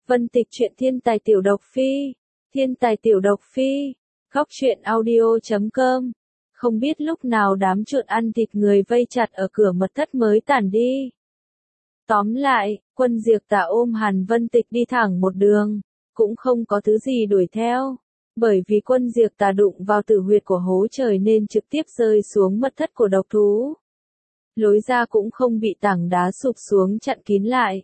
Vân Tịch truyện thiên tài tiểu độc phi. Thiên tài tiểu độc phi. Góc truyện audio.com. Không biết lúc nào đám trộn ăn thịt người vây chặt ở cửa mật thất mới tản đi. Tóm lại, Quân Diệp Tà ôm Hàn Vân Tịch đi thẳng một đường, cũng không có thứ gì đuổi theo. Bởi vì Quân Diệp Tà đụng vào tử huyệt của hố trời nên trực tiếp rơi xuống mật thất của độc thú. Lối ra cũng không bị tảng đá sụp xuống chặn kín lại.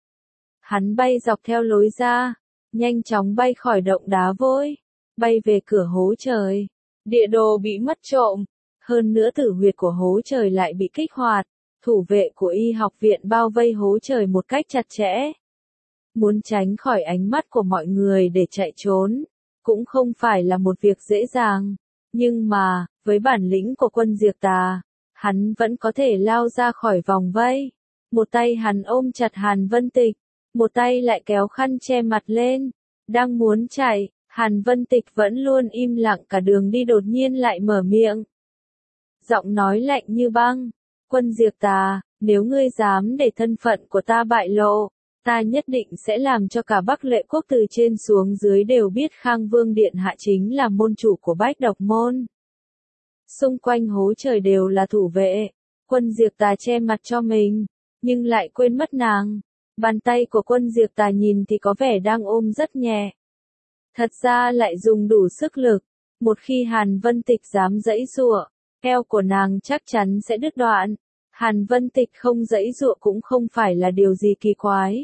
Hắn bay dọc theo lối ra, nhanh chóng bay khỏi động đá vôi, bay về cửa hố trời. Địa đồ bị mất trộm, hơn nữa tử huyệt của hố trời lại bị kích hoạt. Thủ vệ của y học viện bao vây hố trời một cách chặt chẽ. Muốn tránh khỏi ánh mắt của mọi người để chạy trốn, cũng không phải là một việc dễ dàng. Nhưng mà, với bản lĩnh của Quân Diệp Tà, hắn vẫn có thể lao ra khỏi vòng vây. Một tay hắn ôm chặt Hàn Vân Tịch, một tay lại kéo khăn che mặt lên. Đang muốn chạy, Hàn Vân Tịch vẫn luôn im lặng cả đường đi đột nhiên lại mở miệng. Giọng nói lạnh như băng. Quân Diệp Tà, nếu ngươi dám để thân phận của ta bại lộ, ta nhất định sẽ làm cho cả Bắc Lệ quốc từ trên xuống dưới đều biết Khang Vương Điện Hạ chính là môn chủ của Bách Độc Môn. Xung quanh hố trời đều là thủ vệ. Quân Diệp Tà che mặt cho mình, nhưng lại quên mất nàng. Bàn tay của Quân Diệp Tà nhìn thì có vẻ đang ôm rất nhẹ. Thật ra lại dùng đủ sức lực. Một khi Hàn Vân Tịch dám giãy giụa, eo của nàng chắc chắn sẽ đứt đoạn. Hàn Vân Tịch không giãy giụa cũng không phải là điều gì kỳ quái.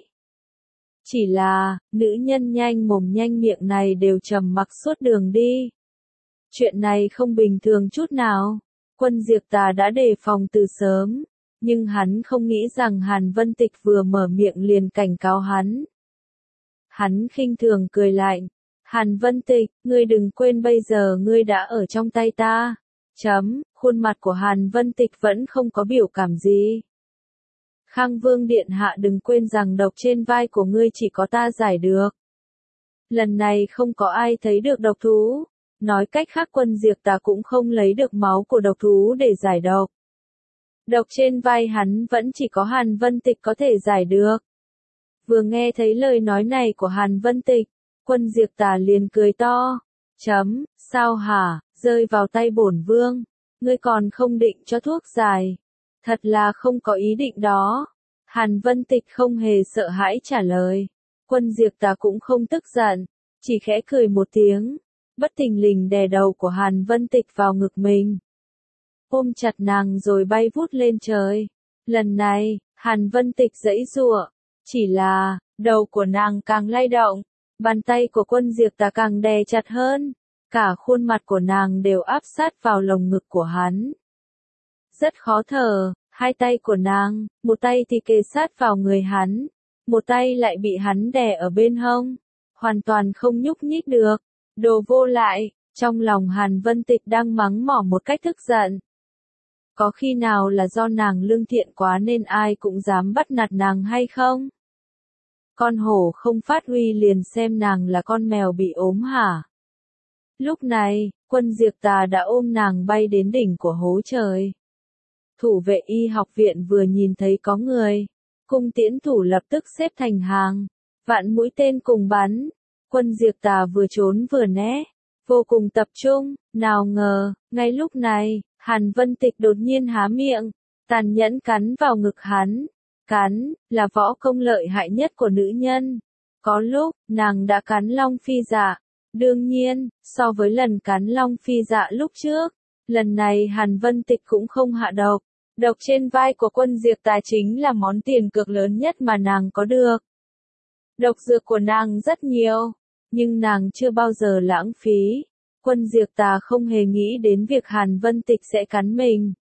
Chỉ là, nữ nhân nhanh mồm nhanh miệng này đều trầm mặc suốt đường đi. Chuyện này không bình thường chút nào. Quân Diệp Tà đã đề phòng từ sớm, nhưng hắn không nghĩ rằng Hàn Vân Tịch vừa mở miệng liền cảnh cáo hắn. Hắn khinh thường cười lạnh. Hàn Vân Tịch, ngươi đừng quên bây giờ ngươi đã ở trong tay ta. Khuôn mặt của Hàn Vân Tịch vẫn không có biểu cảm gì. Khang Vương Điện Hạ đừng quên rằng độc trên vai của ngươi chỉ có ta giải được. Lần này không có ai thấy được độc thú. Nói cách khác Quân Diệp Tà cũng không lấy được máu của độc thú để giải độc. Độc trên vai hắn vẫn chỉ có Hàn Vân Tịch có thể giải được. Vừa nghe thấy lời nói này của Hàn Vân Tịch, Quân Diệp Tà liền cười to. Sao hả, rơi vào tay bổn vương, ngươi còn không định cho thuốc giải. Thật là không có ý định đó. Hàn Vân Tịch không hề sợ hãi trả lời. Quân Diệp Tà cũng không tức giận, chỉ khẽ cười một tiếng, bất thình lình đè đầu của Hàn Vân Tịch vào ngực mình. Ôm chặt nàng rồi bay vút lên trời. Lần này, Hàn Vân Tịch giãy giụa, chỉ là, đầu của nàng càng lay động, bàn tay của Quân Diệp Tà càng đè chặt hơn, cả khuôn mặt của nàng đều áp sát vào lồng ngực của hắn. Rất khó thở, hai tay của nàng, một tay thì kề sát vào người hắn, một tay lại bị hắn đè ở bên hông, hoàn toàn không nhúc nhích được. Đồ vô lại, trong lòng Hàn Vân Tịch đang mắng mỏ một cách tức giận. Có khi nào là do nàng lương thiện quá nên ai cũng dám bắt nạt nàng hay không? Con hổ không phát huy liền xem nàng là con mèo bị ốm hả? Lúc này, Quân Diệp Tà đã ôm nàng bay đến đỉnh của hố trời. Thủ vệ y học viện vừa nhìn thấy có người, cung tiễn thủ lập tức xếp thành hàng, vạn mũi tên cùng bắn. Quân Diệp Tà vừa trốn vừa né, vô cùng tập trung, nào ngờ, ngay lúc này, Hàn Vân Tịch đột nhiên há miệng, tàn nhẫn cắn vào ngực hắn. Cắn, là võ công lợi hại nhất của nữ nhân. Có lúc, nàng đã cắn Long Phi Dạ. Đương nhiên, so với lần cắn Long Phi Dạ lúc trước, lần này Hàn Vân Tịch cũng không hạ độc. Độc trên vai của Quân Diệp Tà chính là món tiền cược lớn nhất mà nàng có được. Độc dược của nàng rất nhiều, nhưng nàng chưa bao giờ lãng phí. Quân Diệp Tà không hề nghĩ đến việc Hàn Vân Tịch sẽ cắn mình.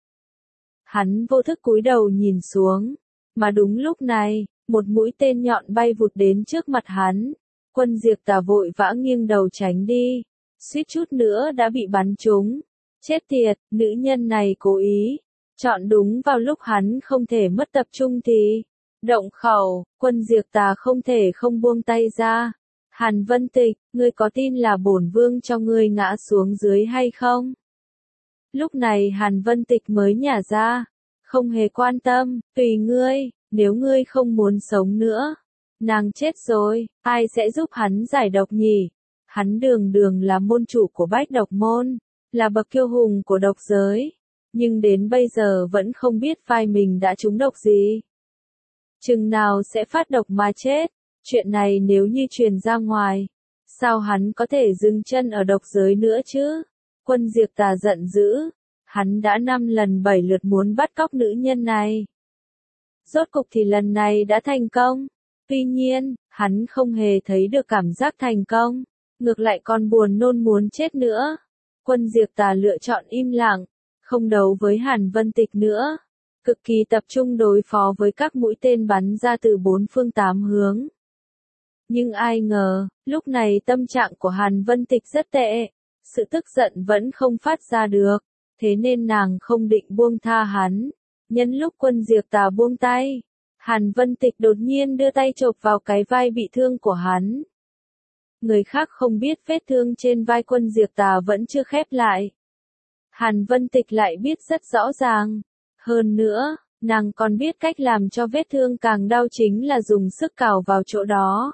Hắn vô thức cúi đầu nhìn xuống, mà đúng lúc này, một mũi tên nhọn bay vụt đến trước mặt hắn. Quân Diệp Tà vội vã nghiêng đầu tránh đi, suýt chút nữa đã bị bắn trúng. Chết tiệt, nữ nhân này cố ý, chọn đúng vào lúc hắn không thể mất tập trung thì động khẩu. Quân Diệp Tà không thể không buông tay ra. Hàn Vân Tịch, ngươi có tin là bổn vương cho ngươi ngã xuống dưới hay không? Lúc này Hàn Vân Tịch mới nhả ra, không hề quan tâm, tùy ngươi, nếu ngươi không muốn sống nữa, Nàng chết rồi, ai sẽ giúp hắn giải độc nhỉ? Hắn đường đường là môn chủ của bách độc môn, là bậc kiêu hùng của độc giới, nhưng đến bây giờ vẫn không biết vai mình đã trúng độc gì. Chừng nào sẽ phát độc mà chết, chuyện này nếu như truyền ra ngoài, sao hắn có thể dừng chân ở độc giới nữa chứ? Quân Diệp Tà giận dữ, hắn đã 5 lần 7 lượt muốn bắt cóc nữ nhân này. Rốt cục thì lần này đã thành công, tuy nhiên, hắn không hề thấy được cảm giác thành công, ngược lại còn buồn nôn muốn chết nữa. Quân Diệp Tà lựa chọn im lặng, không đấu với Hàn Vân Tịch nữa, cực kỳ tập trung đối phó với các mũi tên bắn ra từ 4 phương 8 hướng. Nhưng ai ngờ, lúc này tâm trạng của Hàn Vân Tịch rất tệ, sự tức giận vẫn không phát ra được, thế nên nàng không định buông tha hắn. Nhân lúc Quân Diệp Tà buông tay, Hàn Vân Tịch đột nhiên đưa tay chộp vào cái vai bị thương của hắn. Người khác không biết vết thương trên vai Quân Diệp Tà vẫn chưa khép lại. Hàn Vân Tịch lại biết rất rõ ràng. Hơn nữa, nàng còn biết cách làm cho vết thương càng đau chính là dùng sức cào vào chỗ đó.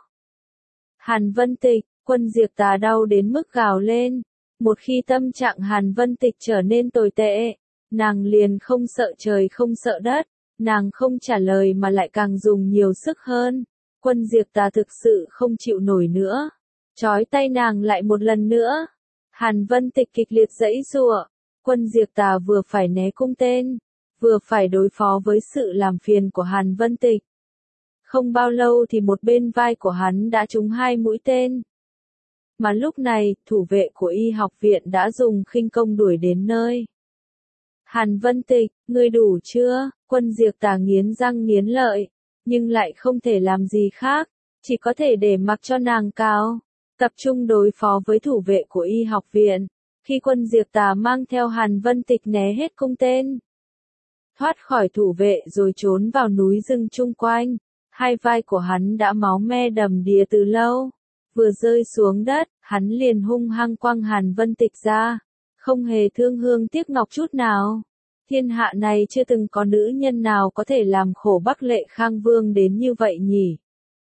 Hàn Vân Tịch, Quân Diệp Tà đau đến mức gào lên. Một khi tâm trạng Hàn Vân Tịch trở nên tồi tệ, nàng liền không sợ trời không sợ đất, nàng không trả lời mà lại càng dùng nhiều sức hơn. Quân Diệp Tà thực sự không chịu nổi nữa, trói tay nàng lại một lần nữa. Hàn Vân Tịch kịch liệt giãy giụa, Quân Diệp Tà vừa phải né cung tên, vừa phải đối phó với sự làm phiền của Hàn Vân Tịch. Không bao lâu thì một bên vai của hắn đã trúng 2 mũi tên. Mà lúc này, thủ vệ của y học viện đã dùng khinh công đuổi đến nơi. Hàn Vân Tịch, ngươi đủ chưa? Quân Diệp Tà nghiến răng nghiến lợi, nhưng lại không thể làm gì khác, chỉ có thể để mặc cho nàng cào, tập trung đối phó với thủ vệ của y học viện. Khi Quân Diệp Tà mang theo Hàn Vân Tịch né hết cung tên, thoát khỏi thủ vệ rồi trốn vào núi rừng chung quanh, hai vai của hắn đã máu me đầm đìa từ lâu. Vừa rơi xuống đất, hắn liền hung hăng quăng Hàn Vân Tịch ra, không hề thương hương tiếc ngọc chút nào. Thiên hạ này chưa từng có nữ nhân nào có thể làm khổ Bắc Lệ Khang Vương đến như vậy nhỉ.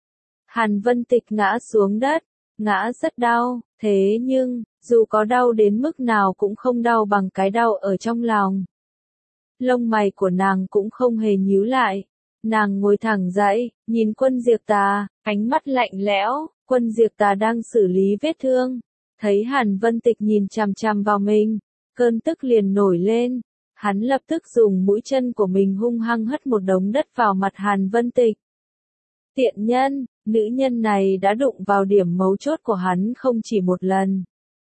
Hàn Vân Tịch ngã xuống đất, ngã rất đau, thế nhưng, dù có đau đến mức nào cũng không đau bằng cái đau ở trong lòng. Lông mày của nàng cũng không hề nhíu lại, nàng ngồi thẳng dậy, nhìn Quân Diệp Tà, ánh mắt lạnh lẽo. Quân Diệp Tà đang xử lý vết thương, thấy Hàn Vân Tịch nhìn chằm chằm vào mình, cơn tức liền nổi lên, hắn lập tức dùng mũi chân của mình hung hăng hất một đống đất vào mặt Hàn Vân Tịch. Tiện nhân, nữ nhân này đã đụng vào điểm mấu chốt của hắn không chỉ một lần.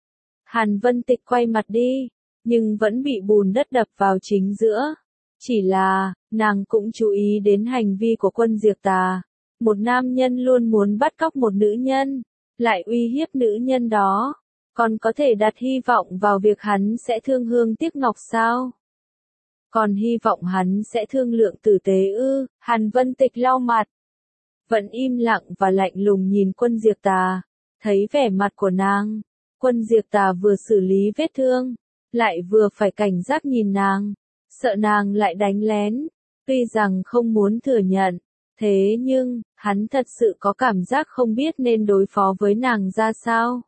Hàn Vân Tịch quay mặt đi, nhưng vẫn bị bùn đất đập vào chính giữa. Chỉ là, nàng cũng chú ý đến hành vi của Quân Diệp Tà. Một nam nhân luôn muốn bắt cóc một nữ nhân, lại uy hiếp nữ nhân đó, còn có thể đặt hy vọng vào việc hắn sẽ thương hương tiếc ngọc sao? Còn hy vọng hắn sẽ thương lượng tử tế ư? Hàn Vân Tịch lau mặt, vẫn im lặng và lạnh lùng nhìn Quân Diệp Tà, thấy vẻ mặt của nàng, Quân Diệp Tà vừa xử lý vết thương, lại vừa phải cảnh giác nhìn nàng, sợ nàng lại đánh lén, tuy rằng không muốn thừa nhận. Thế nhưng, hắn thật sự có cảm giác không biết nên đối phó với nàng ra sao.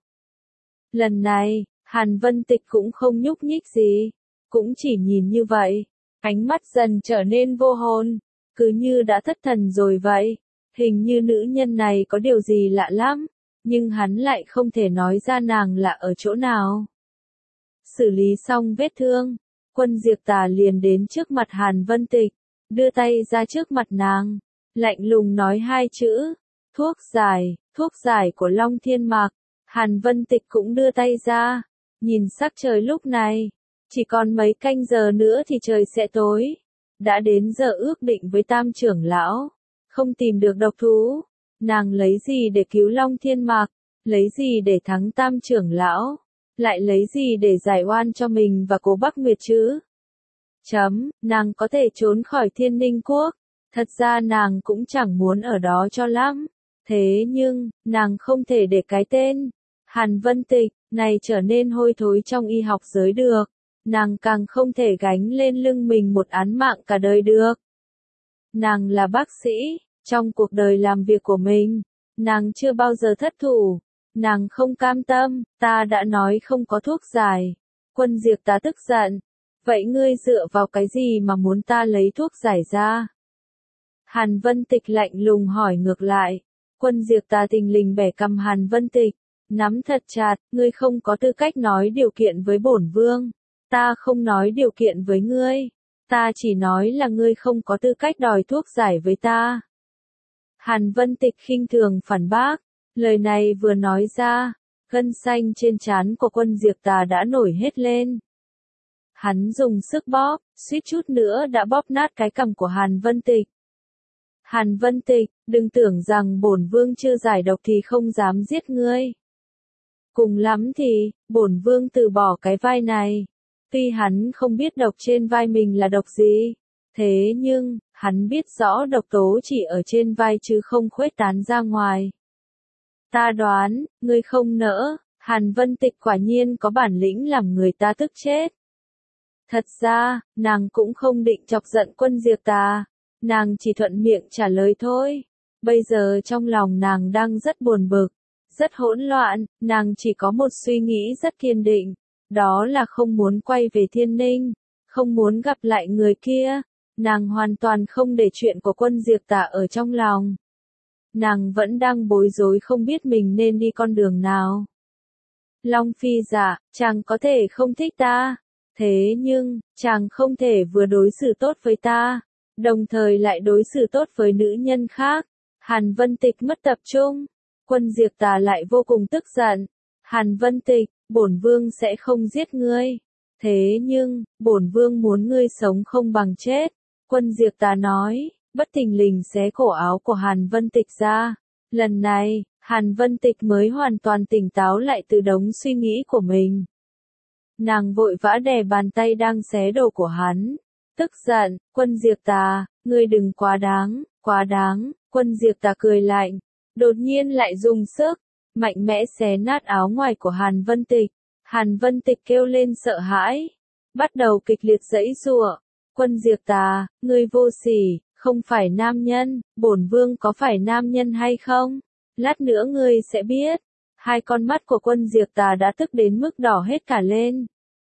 Lần này, Hàn Vân Tịch cũng không nhúc nhích gì, cũng chỉ nhìn như vậy, ánh mắt dần trở nên vô hồn, cứ như đã thất thần rồi vậy. Hình như nữ nhân này có điều gì lạ lắm, nhưng hắn lại không thể nói ra nàng lạ ở chỗ nào. Xử lý xong vết thương, Quân Diệp Tà liền đến trước mặt Hàn Vân Tịch, đưa tay ra trước mặt nàng. Lạnh lùng nói 2 chữ, thuốc giải của Long Thiên Mạc. Hàn Vân Tịch cũng đưa tay ra, nhìn sắc trời lúc này, chỉ còn mấy canh giờ nữa thì trời sẽ tối. Đã đến giờ ước định với Tam trưởng lão, không tìm được độc thú, nàng lấy gì để cứu Long Thiên Mạc, lấy gì để thắng Tam trưởng lão, lại lấy gì để giải oan cho mình và Cố Bắc Nguyệt chứ? Nàng có thể trốn khỏi Thiên Ninh Quốc. Thật ra nàng cũng chẳng muốn ở đó cho lắm. Thế nhưng, nàng không thể để cái tên Hàn Vân Tịch này trở nên hôi thối trong y học giới được. Nàng càng không thể gánh lên lưng mình một án mạng cả đời được. Nàng là bác sĩ, Trong cuộc đời làm việc của mình, nàng chưa bao giờ thất thủ. Nàng không cam tâm, ta đã nói không có thuốc giải. Quân Diệp ta tức giận. Vậy ngươi dựa vào cái gì mà muốn ta lấy thuốc giải ra? Hàn Vân Tịch lạnh lùng hỏi ngược lại. Quân Diệp ta thình lình bẻ cằm Hàn Vân Tịch, nắm thật chặt, ngươi không có tư cách nói điều kiện với bổn vương. Ta không nói điều kiện với ngươi. Ta chỉ nói là ngươi không có tư cách đòi thuốc giải với ta. Hàn Vân Tịch khinh thường phản bác. Lời này vừa nói ra, gân xanh trên trán của Quân Diệp Tà đã nổi hết lên. Hắn dùng sức bóp, suýt chút nữa đã bóp nát cái cằm của Hàn Vân Tịch. Hàn Vân Tịch, đừng tưởng rằng bổn vương chưa giải độc thì không dám giết ngươi. Cùng lắm thì, bổn vương từ bỏ cái vai này. Tuy hắn không biết độc trên vai mình là độc gì, thế nhưng, hắn biết rõ độc tố chỉ ở trên vai chứ không khuếch tán ra ngoài. Ta đoán, ngươi không nỡ. Hàn Vân Tịch quả nhiên có bản lĩnh làm người ta tức chết. Thật ra, nàng cũng không định chọc giận Quân Diệp Tà. Nàng chỉ thuận miệng trả lời thôi. Bây giờ trong lòng nàng đang rất buồn bực, rất hỗn loạn, nàng chỉ có một suy nghĩ rất kiên định. Đó là không muốn quay về Thiên Ninh, không muốn gặp lại người kia. Nàng hoàn toàn không để chuyện của Quân Diệp Tà ở trong lòng. Nàng vẫn đang bối rối không biết mình nên đi con đường nào. Long Phi dạ, chàng có thể không thích ta. Thế nhưng, chàng không thể vừa đối xử tốt với ta, đồng thời lại đối xử tốt với nữ nhân khác. Hàn Vân Tịch mất tập trung. Quân Diệp Tà lại vô cùng tức giận. Hàn Vân Tịch, bổn vương sẽ không giết ngươi. Thế nhưng, bổn vương muốn ngươi sống không bằng chết. Quân Diệp Tà nói, bất thình lình xé cổ áo của Hàn Vân Tịch ra. Lần này, Hàn Vân Tịch mới hoàn toàn tỉnh táo lại từ đống suy nghĩ của mình. Nàng vội vã đè bàn tay đang xé đồ của hắn. Tức giận, Quân Diệp Tà, ngươi đừng quá đáng, quá đáng. Quân Diệp Tà cười lạnh, đột nhiên lại dùng sức, mạnh mẽ xé nát áo ngoài của Hàn Vân Tịch. Hàn Vân Tịch kêu lên sợ hãi, bắt đầu kịch liệt giãy giụa. Quân Diệp Tà, ngươi vô sỉ, không phải nam nhân, bổn vương có phải nam nhân hay không? Lát nữa ngươi sẽ biết. Hai con mắt của Quân Diệp Tà đã tức đến mức đỏ hết cả lên.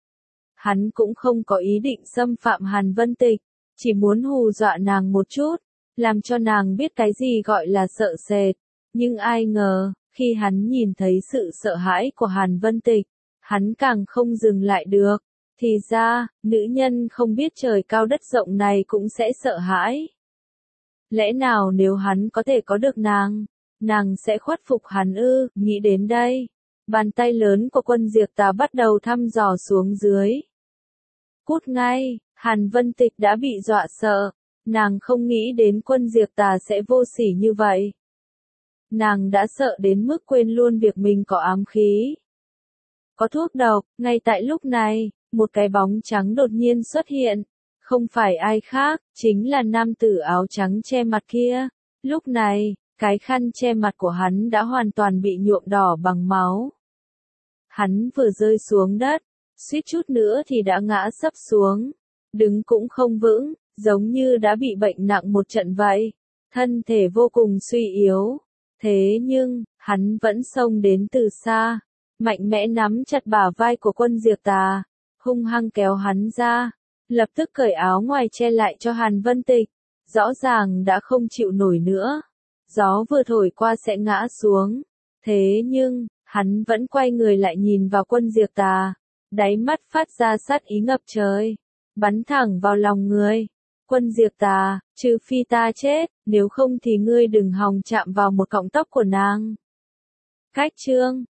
Hắn cũng không có ý định xâm phạm Hàn Vân Tịch, chỉ muốn hù dọa nàng một chút, làm cho nàng biết cái gì gọi là sợ sệt. Nhưng ai ngờ, khi hắn nhìn thấy sự sợ hãi của Hàn Vân Tịch, hắn càng không dừng lại được. Thì ra, nữ nhân không biết trời cao đất rộng này cũng sẽ sợ hãi. Lẽ nào nếu hắn có thể có được nàng sẽ khuất phục hắn ư? Nghĩ đến đây, bàn tay lớn của Quân Diệp Tà bắt đầu thăm dò xuống dưới. Cút ngay, Hàn Vân Tịch đã bị dọa sợ, nàng không nghĩ đến Quân Diệp Tà sẽ vô sỉ như vậy. Nàng đã sợ đến mức quên luôn việc mình có ám khí. Có thuốc độc. Ngay tại lúc này, một cái bóng trắng đột nhiên xuất hiện. Không phải ai khác, chính là nam tử áo trắng che mặt kia. Lúc này, cái khăn che mặt của hắn đã hoàn toàn bị nhuộm đỏ bằng máu. Hắn vừa rơi xuống đất, suýt chút nữa thì đã ngã sấp xuống. Đứng cũng không vững, giống như đã bị bệnh nặng một trận vậy. Thân thể vô cùng suy yếu. Thế nhưng, hắn vẫn xông đến từ xa, mạnh mẽ nắm chặt bả vai của Quân Diệp Tà, hung hăng kéo hắn ra, lập tức cởi áo ngoài che lại cho Hàn Vân Tịch, rõ ràng đã không chịu nổi nữa. Gió vừa thổi qua sẽ ngã xuống. Thế nhưng, hắn vẫn quay người lại nhìn vào Quân Diệp Tà, đáy mắt phát ra sát ý ngập trời, bắn thẳng vào lòng người. Quân Diệp Tà, trừ phi ta chết, nếu không thì ngươi đừng hòng chạm vào một cọng tóc của nàng. Cách chương